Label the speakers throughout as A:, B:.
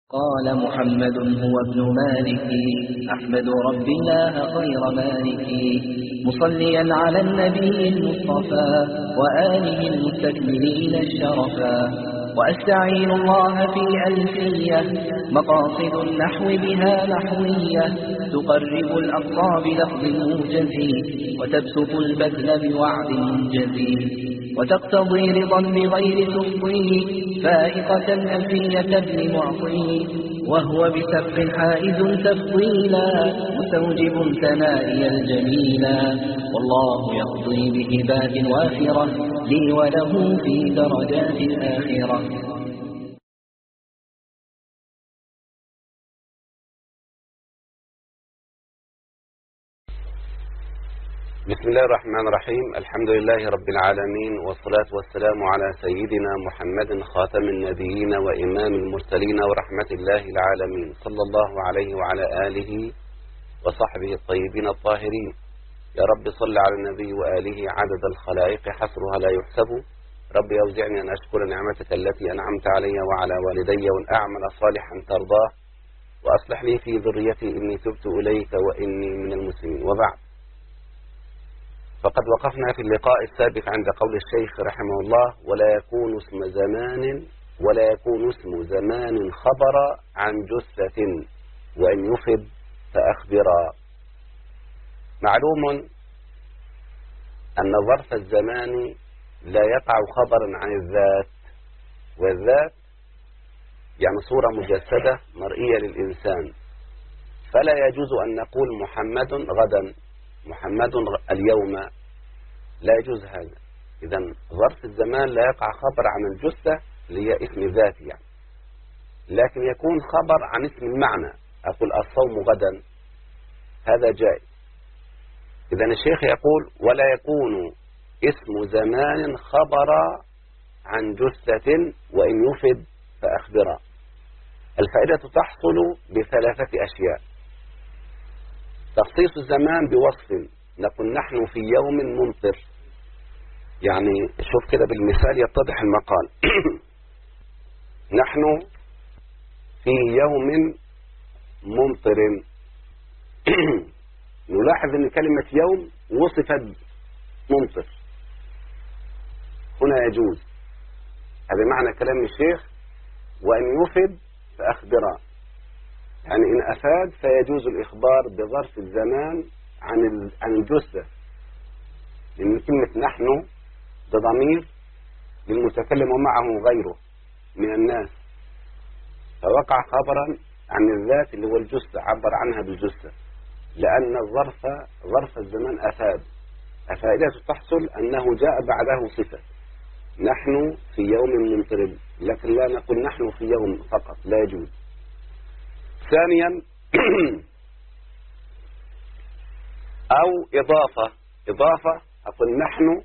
A: قال محمد هو ابن مالك أحمد رب الله خير مالك مصليا على النبي المصطفى وآله المستكملين الشرفا وأستعين الله في ألفية مقاصد النحو بها نحوية تقرب الأقصى بلفظ موجز وتبسط البذل بوعد منجز وتقتضي رضا بغير تفضيل فائقة ألفية ابن معطي وهو بسبق حائز تفضيلا مستوجب ثنائي الجميلا والله يقضي بهبات وافرة لي وله في درجات الآخرة.
B: بسم الله الرحمن الرحيم. الحمد لله رب العالمين، والصلاة والسلام على سيدنا محمد خاتم النبيين وإمام المرسلين ورحمة الله العالمين، صلى الله عليه وعلى آله وصحبه الطيبين الطاهرين. يا رب صل على النبي وآله عدد الخلائق حصرها لا يحسب. رب أوزعني أن أشكر نعمتك التي أنعمت علي وعلى والدي وأن أعمل صالحا ترضاه وأصلح لي في ذريتي إني تبت إليك وإني من المسلمين. وبعد، فقد وقفنا في اللقاء السابق عند قول الشيخ رحمه الله: ولا يكون اسم زمان خبر عن جثة وإن يفد فأخبرا. معلوم أن ظرف الزمان لا يقع خبرا عن الذات، والذات يعني صورة مجسدة مرئية للإنسان، فلا يجوز أن نقول محمد غدا، محمد اليوم، لا يجوز هذا. إذن ظرف الزمان لا يقع خبر عن الجثة اللي هي اسم ذاتي يعني، لكن يكون خبر عن اسم المعنى. أقول الصوم غدا، هذا جائز. إذن الشيخ يقول: ولا يكون اسم زمان خبر عن جثة وإن يفد فأخبرا. الفائدة تحصل بثلاثة أشياء: تخصيص الزمان بوصف، نقول نحن في يوم ممطر، يعني شوف كده بالمثال يتضح المقال. نحن في يوم ممطر. نلاحظ أن كلمة يوم وصفت ممطر، هنا يجوز. هذا معنى كلام الشيخ: وأن يفد فأخبرا، يعني إن أفاد فيجوز الإخبار بظرف الزمان عن الجثة، لأن كلمة نحن بضمير للمتكلم ومعه غيره من الناس، فوقع خبرا عن الذات اللي هو الجثة، عبر عنها بالجثة، لأن ظرف الزمان أفاد. الفائدة تحصل أنه جاء بعده صفة: نحن في يوم ممطر، لكن لا نقول نحن في يوم فقط، لا يجوز. ثانيا أو إضافة أقول نحن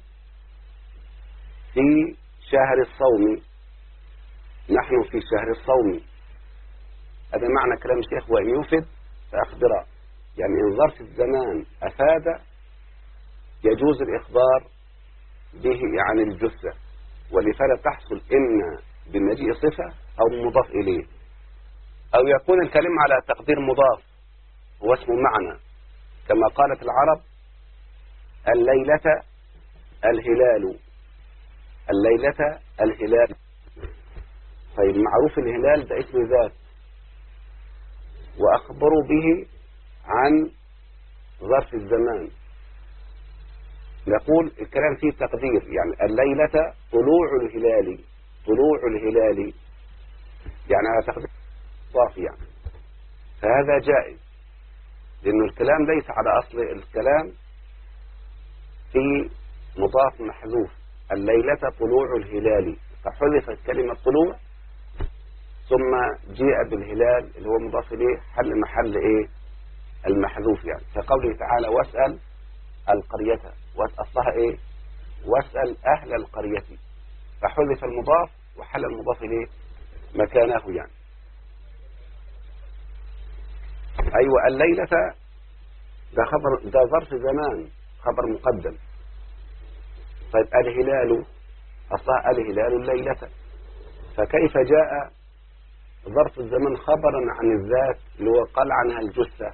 B: في شهر الصوم، نحن في شهر الصوم، هذا معنى كلام الشيخ: وإن يفد فأخبرا، يعني إن ظرف الزمان أفاد يجوز الإخبار به عن الجثة، والإفادة تحصل إما بمجيء صفة أو مضاف إليه، أو يكون الكلام على تقدير مضاف هو اسم معنى، كما قالت العرب: الليلة الهلال، الليلة الهلال. طيب، معروف الهلال ده اسم ذات، وأخبروا به عن ظرف الزمان، نقول الكلام فيه تقدير، يعني الليلة طلوع الهلال، طلوع الهلال يعني على تقدير مضاف يعني، فهذا جائز، لأن الكلام ليس على أصل الكلام في مضاف محذوف. الليلة طلوع الهلال، فحذفت كلمة طلوع ثم جاء بالهلال اللي هو مضاف إليه حل محل إيه؟ المحذوف يعني، كقوله تعالى: واسأل القرية، وأصلها إيه؟ واسأل أهل القرية، فحذف المضاف وحل المضاف إليه مكانه يعني. أيوة، الليلة ده ظرف زمان، خبر مقدم. طيب، الهلال أصلها الهلال الليلة، فكيف جاء ظرف الزمان خبرا عن الذات اللي هو قال عنها الجثة.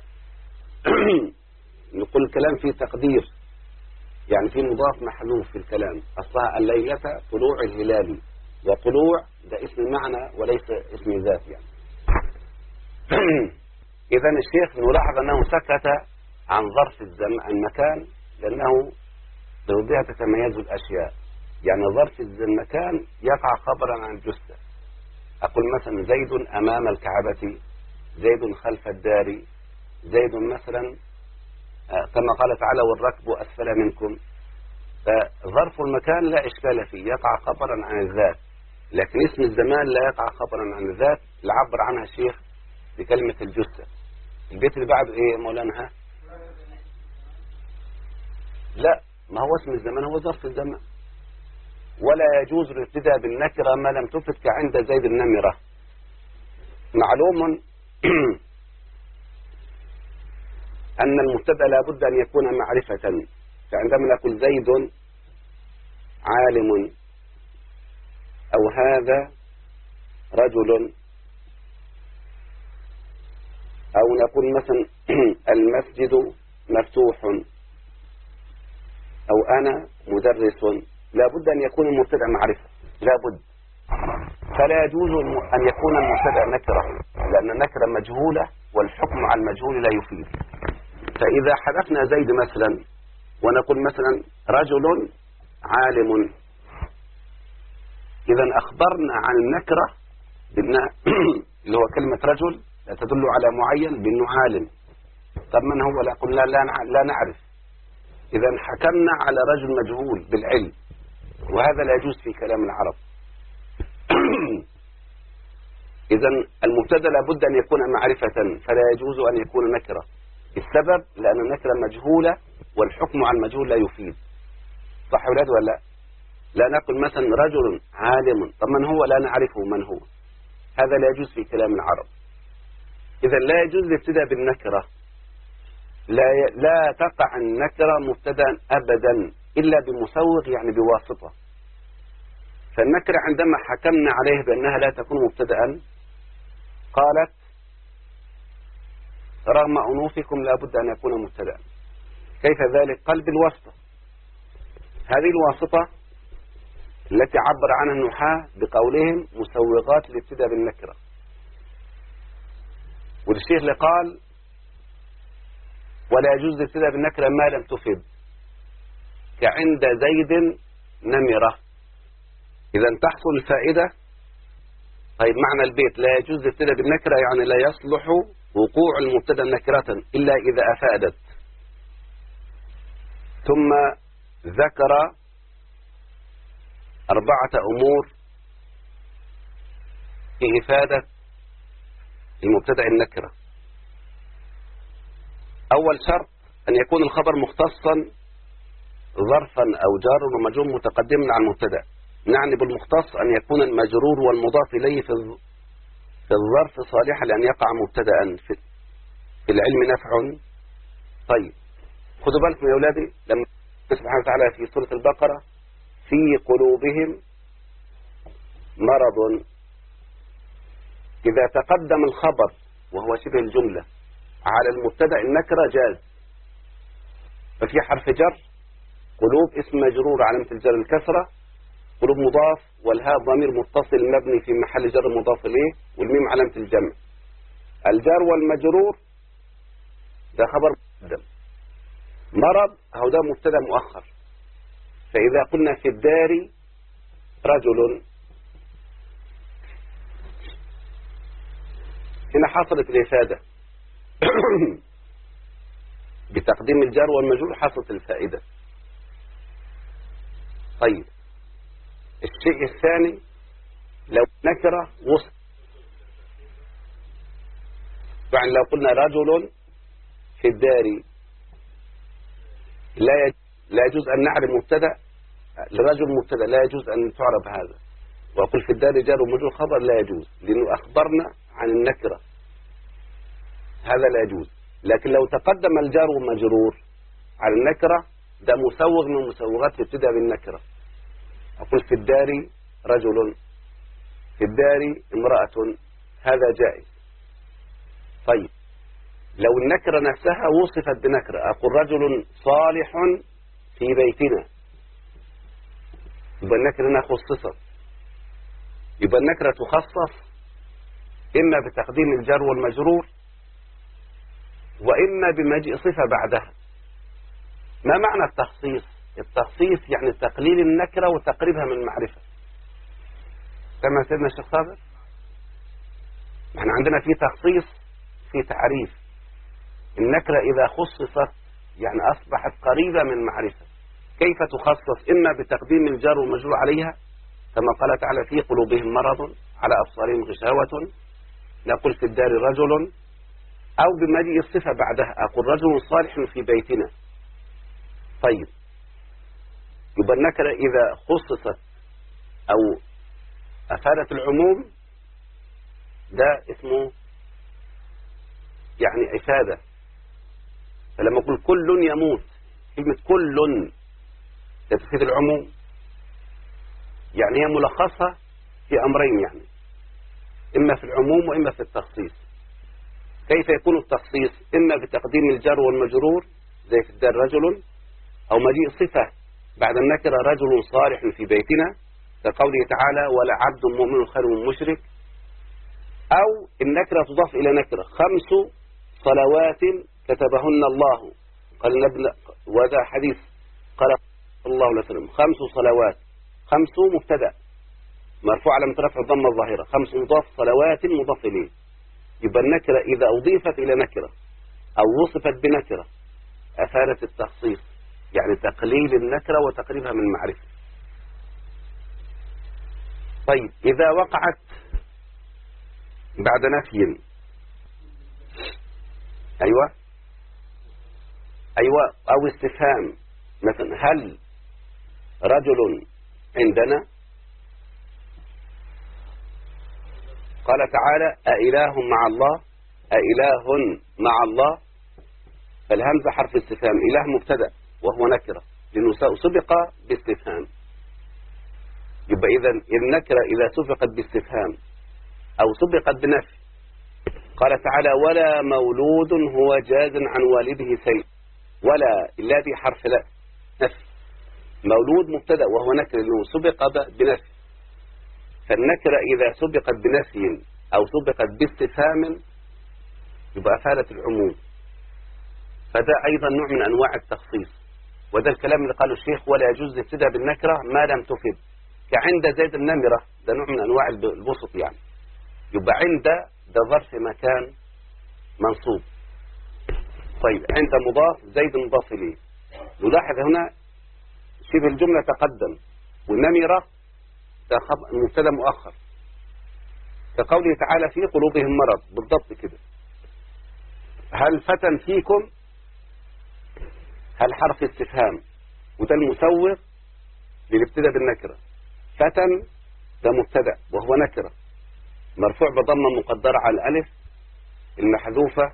B: نقول الكلام فيه تقدير، يعني في مضاف محذوف في الكلام. أصلها الليلة طلوع الهلال، وطلوع ده اسم معنى وليس اسم ذات يعني. إذا الشيخ نلاحظ أنه سكت عن ظرف المكان لأنه بوضعها تتميز الأشياء. يعني ظرف المكان يقع خبرا عن الجثة. أقول مثلا زيد أمام الكعبة، زيد خلف الدار، زيد مثلا كما قال تعالى والركب أسفل منكم. فظرف المكان لا إشكال فيه، يقع خبرا عن الذات. لكن اسم الزمان لا يقع خبرا عن الذات، اللي عبر عنها الشيخ بكلمة الجثة. البيت اللي بعده إيه مولانا؟ لا، ما هو اسم الزمان هو ظرف الزمان. ولا يجوز الابتداء بالنكرة ما لم تفت كعند زيد النمرة. معلوم أن المبتدأ لابد أن يكون معرفة. فعندما نقول زيد عالم أو هذا رجل، أو نقول مثلا المسجد مفتوح، أو أنا مدرس، لابد أن يكون المبتدأ معرفة، لابد. فلا يجوز أن يكون المبتدأ نكرة، لأن النكرة مجهولة والحكم على المجهول لا يفيد. فإذا حذفنا زيد مثلا ونقول مثلا رجل عالم، إذا أخبرنا عن النكرة اللي هو كلمة رجل لا تدل على معين بأنه عالم. طب من هو؟ لا قلنا لا نعرف. إذا حكمنا على رجل مجهول بالعلم، وهذا لا يجوز في كلام العرب. إذا المبتدأ لابد أن يكون معرفة، فلا يجوز أن يكون نكرة. السبب لأن النكرة مجهولة والحكم على المجهول لا يفيد. صح يا ولاد ولا لا؟ لا نقول مثلا رجل عالم، طب من هو؟ لا نعرفه من هو. هذا لا يجوز في كلام العرب. إذا لا يجوز الابتداء بالنكرة. لا تقع النكرة مبتدأ أبدا إلا بمسوغ، يعني بواسطة. فالنكرة عندما حكمنا عليه بأنها لا تكون مبتدأ قالت رغم أنوفكم لابد أن يكون مبتدأ. كيف ذلك؟ قال بالواسطة. هذه الواسطة التي عبر عنها النحاة بقولهم مسوغات الابتداء بالنكرة. والشيخ اللي قال ولا يجوز الابتداء بالنكرة ما لم تفد، كعند زيد نمرة. إذا تحصل الفائدة. طيب معنى البيت لا يجوز الابتداء بالنكرة يعني لا يصلح وقوع المبتدأ نكرة إلا إذا أفادت. ثم ذكر 4 أمور في إفادة المبتدأ النكرة. أول شرط أن يكون الخبر مختصا ظرفا أو جار ومجرور متقدما على المبتدأ. نعني بالمختص أن يكون المجرور والمضاف إليه في الظرف صالحا لأن يقع مبتدأ. في العلم نفع. طيب خدوا بالكم يا أولادي، لما سبحانه وتعالى في سورة البقرة في قلوبهم مرض، إذا تقدم الخبر وهو شبه الجملة على المبتدأ النكرة جاز. ففي حرف جر، قلوب اسم مجرور علامة الجر الكسرة، قلوب مضاف والهاء ضمير متصل مبني في محل جر مضاف إليه، والميم علامة الجمع. الجار والمجرور ده خبر مقدم. مرض هو ده مبتدأ مؤخر. فإذا قلنا في الدار رجل، هنا حصلت الإفادة. بتقديم الجار والمجرور حصلت الفائدة. طيب الشيء الثاني لو نكرة وسط، يعني لو قلنا رجل في الدار لا يجوز أن نعرف مبتدأ لرجل مبتدأ، لا يجوز أن تعرف هذا. وأقول في الدار جار ومجرور خبر لا يجوز لأنه أخبرنا عن النكرة، هذا لا يجوز. لكن لو تقدم الجار والمجرور على النكرة ده مسوغ من مسوغات الابتداء بالنكرة. أقول في الدار رجل، في الدار امرأة، هذا جائز. طيب لو النكرة نفسها وصفت بنكرة، أقول رجل صالح في بيتنا، يبقى النكرة هنا خصصت. يبقى النكرة تخصص إما بتقديم الجر والمجرور وإما بمجيء صفة بعدها. ما معنى التخصيص؟ التخصيص يعني تقليل النكرة وتقريبها من المعرفة. كما سيدنا الشيخ صابر، احنا عندنا في تخصيص في تعريف النكرة إذا خصصت يعني أصبحت قريبة من معرفة. كيف تخصص؟ إما بتقديم الجار والمجرور عليها كما قال تعالى في قلوبهم مرض على أبصارهم غشاوة، نقول في الدار رجل، أو بمجيء الصفة بعدها، أقول رجل صالح في بيتنا. طيب يبقى النكرة إذا خصصت أو أفادت العموم ده اسمه يعني إفادة. فلما أقول كل يموت، كلمة كل تفيد العموم، يعني هي ملخصة في أمرين، يعني إما في العموم وإما في التخصيص. كيف يكون التخصيص؟ إما بتقديم الجر والمجرور زي في الدار رجل، أو مجيء صفة بعد النكرة رجل صالح في بيتنا كقوله تعالى ولا عبد مؤمن خير من مشرك، أو النكرة تضاف إلى نكرة 5 صلوات كتبهن الله، قال وهذا حديث قال الله عليه وسلم 5 صلوات، 5 مبتدأ مرفوع على رفع الضمة الظاهرة، 5 مضاف صلوات مضاف إليه. يبقى النكرة إذا أضيفت إلى نكرة أو وصفت بنكرة أفادت التخصيص، يعني تقليل النكرة وتقريبها من المعرفة. طيب إذا وقعت بعد نفي، أيوة أو استفهام، مثلا هل رجل عندنا؟ قال تعالى أإله مع الله، أإله مع الله، فالهمزة حرف استفهام، إله مبتدأ وهو نكرة لأنه سبق باستفهام. يبقى إذا النكرة إذا سبقت باستفهام أو سبقت بنفي، قال تعالى ولا مولود هو جاز عن والده شيء، ولا الذي حرف لا نفي، مولود مبتدأ وهو نكرة لأنه سبق بنفي. فالنكرة إذا سبقت بنفي أو سبقت باستفهام يبقى أفادت العموم، فده أيضا نوع من أنواع التخصيص. وده الكلام اللي قاله الشيخ ولا يجوز الابتداء بالنكرة ما لم تفد، كعند زيد النمرة، ده نوع من أنواع البسط يعني. يبقى عند ده ظرف مكان منصوب. طيب عند مضاف، زيد مضاف إليه. نلاحظ هنا شبه الجملة تقدم، والنمرة مبتدا مؤخر، كقوله تعالى في قلوبهم مرض، بالضبط كده. هل فتن فيكم؟ هل حرف استفهام، وده المسوغ للابتداء بالنكرة. فتن ده مبتدا وهو نكرة مرفوع بضمة مقدرة على الألف المحذوفة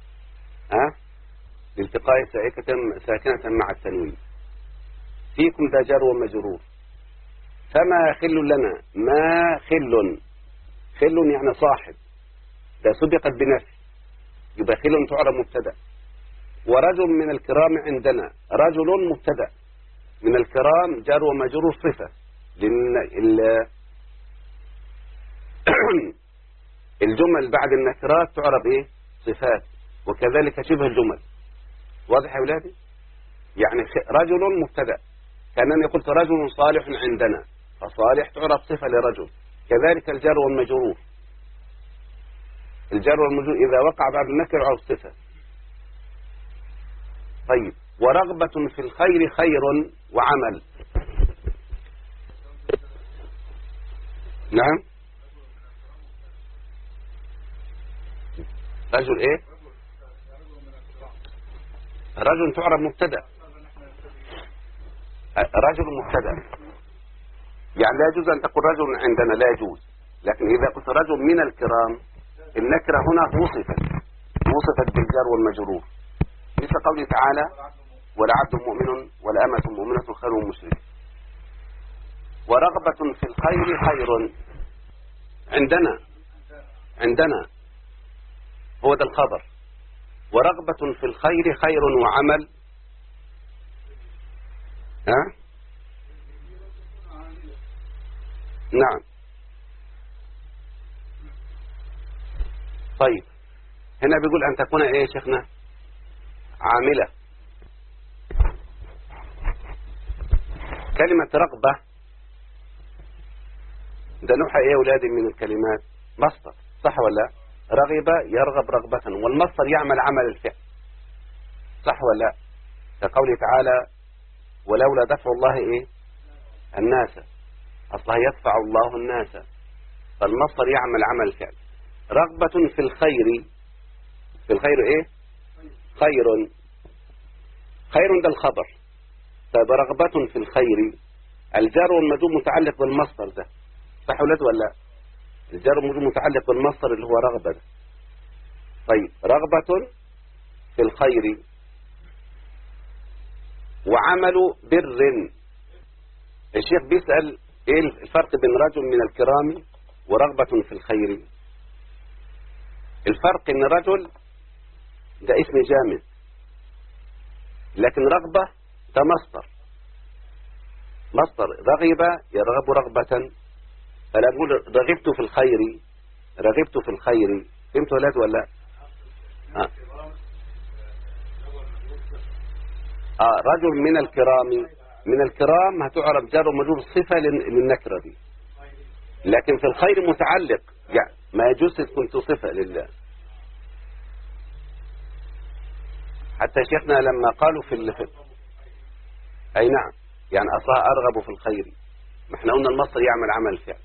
B: لالتقاء ساكنة مع التنوين. فيكم ده جار ومجرور. فما خل لنا، ما خل يعني صاحب، ده سبقت بنفي يبقى خل تعرب مبتدا. ورجل من الكرام عندنا، رجل مبتدا، من الكرام جار ومجرور صفة، لأن الجمل بعد النكرات تعرب ايه؟ صفات، وكذلك شبه الجمل. واضح يا أولادي؟ يعني رجل مبتدا، كأنني قلت رجل صالح عندنا، فصالح تعرب صفة لرجل. كذلك الجار والمجرور، الجار والمجرور إذا وقع بعد النكر يعرب صفة. طيب ورغبة في الخير خير وعمل. نعم رجل ايه؟ رجل تعرب مبتدا، رجل مبتدا، يعني لا يجوز أن تقول رجل عندنا، لا يجوز. لكن إذا قلت رجل من الكرام، النكرة هنا وصفت بالجار والمجرور، مثل قوله تعالى ولا عبد مؤمن ولا أمة مؤمنة خير من مشرك. ورغبة في الخير خير عندنا هو ده الخبر. ورغبة في الخير خير وعمل. ها؟ نعم. طيب هنا بيقول أن تكون إيه يا شيخنا؟ عاملة. كلمة رغبة ده نوع إيه يا أولادي من الكلمات؟ مصدر، صح ولا؟ رغب يرغب رغبة، والمصدر يعمل عمل الفعل، صح ولا؟ كقوله تعالى ولولا دفع الله إيه؟ الناس، أصلها يدفع الله الناس، فالمصدر يعمل عمل الفعل. رغبة في الخير، في الخير إيه؟ خير. خير ده الخبر. طيب رغبة في الخير، الجار والمجرور متعلق بالمصدر ده، صح ولا ولا؟ الجار والمجرور متعلق بالمصدر اللي هو رغبة ده. طيب رغبة في الخير وعمل بر. الشيخ بيسأل ايه الفرق بين رجل من الكرام ورغبة في الخير؟ الفرق ان رجل ده اسم جامد، لكن رغبة ده مصدر. مصدر رغب يرغب رغبة، فلا أقول رغبت في الخير، رغبت في الخير. فهمت ولاد ولا؟ رجل من الكرام، من الكرام هتعرف جار ومجرور صفة للنكرة دي، لكن في الخير متعلق، يعني ما يجوز كنت صفة لله. حتى شيخنا لما قالوا في أي نعم، يعني أصلا أرغب في الخير، ما احنا قلنا المصدر يعمل عمل فعل.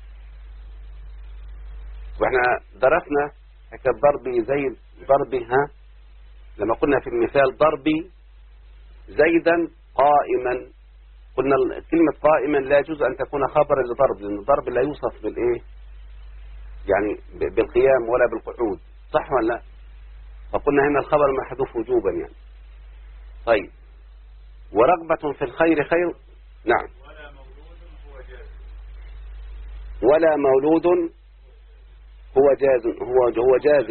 B: واحنا درسنا حكاية ضربي زيد، ضربي ها، لما قلنا في المثال ضربي زيدا قائما، قلنا كلمة قائما لا يجوز أن تكون خبرا لضرب، لأن الضرب لا يوصف بالإيه، يعني بالقيام ولا بالقعود، صح ولا لا؟ فقلنا هنا الخبر محذوف وجوبا يعني. طيب ورغبة في الخير خير. نعم. ولا مولود هو جاز، هو جاز.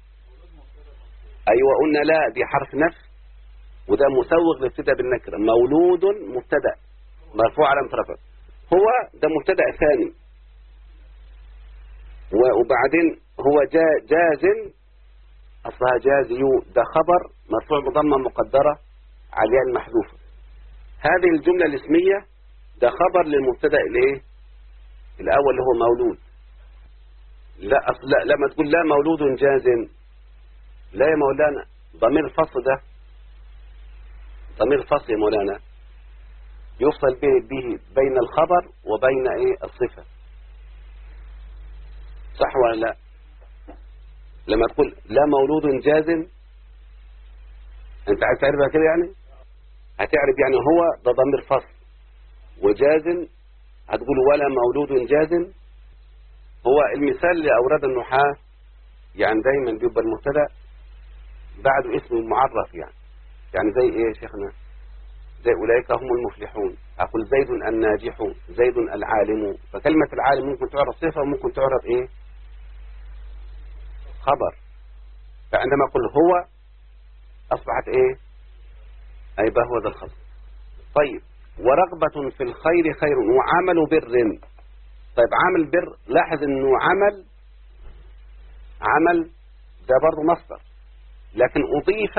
B: أيوة قلنا لا دي حرف نفس، وده مسوغ لابتداء بالنكرة. مولود مبتدأ مرفوع علامة رفعه، هو ده مبتدأ ثاني، وبعدين هو جاز، أصلها جازيو، ده خبر مرفوع بضمة مقدرة على المحذوفة. هذه الجملة الاسمية ده خبر للمبتدأ الايه الأول اللي هو مولود. لا أصل لا، لما تقول لا مولود جاز، لا يا مولانا، ضمير الفصل ده ضمير الفصل يا مولانا يفصل به بين الخبر وبين ايه الصفة، صح ولا لا؟ لما تقول لا مولود جاز، انت عايز تعرفها كده يعني، هتعرف يعني هو ده ضمير فصل، وجاز هتقول ولا مولود جاز. هو المثال اللي أورد النحاة يعني دايما بيبقى المبتدا بعده اسم معرف، يعني زي ايه يا شيخنا؟ زي أولئك هم المفلحون، أقول زيد الناجح، زيد العالم. فكلمة العالم ممكن تعرف صفة وممكن تعرف ايه خبر، فعندما أقول هو أصبحت ايه أيبه هو ذا الخبر. طيب ورغبة في الخير خير وعمل بر. طيب عمل بر، لاحظ انه عمل ده برضه مصدر، لكن أضيف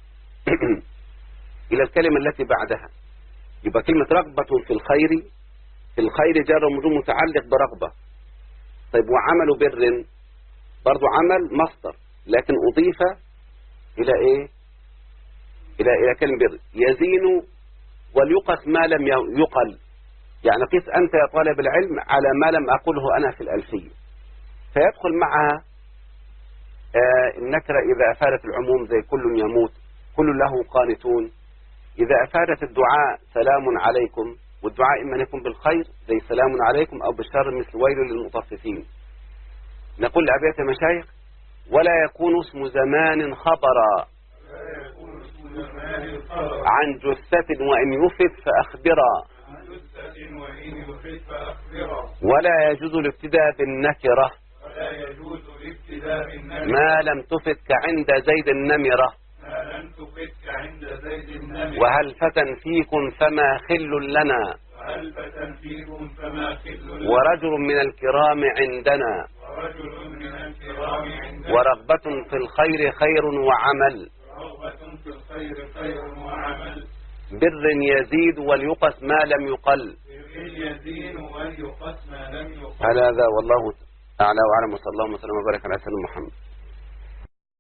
B: إلى الكلمة التي بعدها، يبقى كلمة رغبة في الخير، في الخير جار ومجرور متعلق برغبة. طيب وعمل بر برضه عمل مصدر، لكن أضيف إلى إيه؟ إلى كلمة بر. يزين وليقس ما لم يقل، يعني قيس أنت يا طالب العلم على ما لم أقوله أنا في الألفية، فيدخل معها النكرة إذا أفادت العموم زي كل يموت، كل له قانتون. إذا أفادت الدعاء سلام عليكم، والدعاء إما يكون بالخير زي سلام عليكم أو بالشر مثل ويل للمطففين. نقول لأبيات المشايخ ولا يكون اسم زمان خبرا عن جثة وإن يفد فأخبرا، ولا يجوز الابتداء بالنكرة
C: ولا يجوز الابتداء بالنمرة
B: ما لم تفتك عند زيد النمرة
C: ما لم تفتك عند زيد النمرة
B: وهلفة فيكم فما خل لنا
C: وهلفة فيكم فما خل لنا
B: ورجل من الكرام عندنا
C: ورجل من الكرام عندنا
B: ورغبة في الخير خير وعمل
C: رغبة في الخير خير وعمل
B: بر يزيد وليقس ما لم يقل.
C: يزيد وليقس ما لم يقل.
B: هذا والله أعلى وأعلم، وصلى الله وسلم وبارك على سيدنا محمد.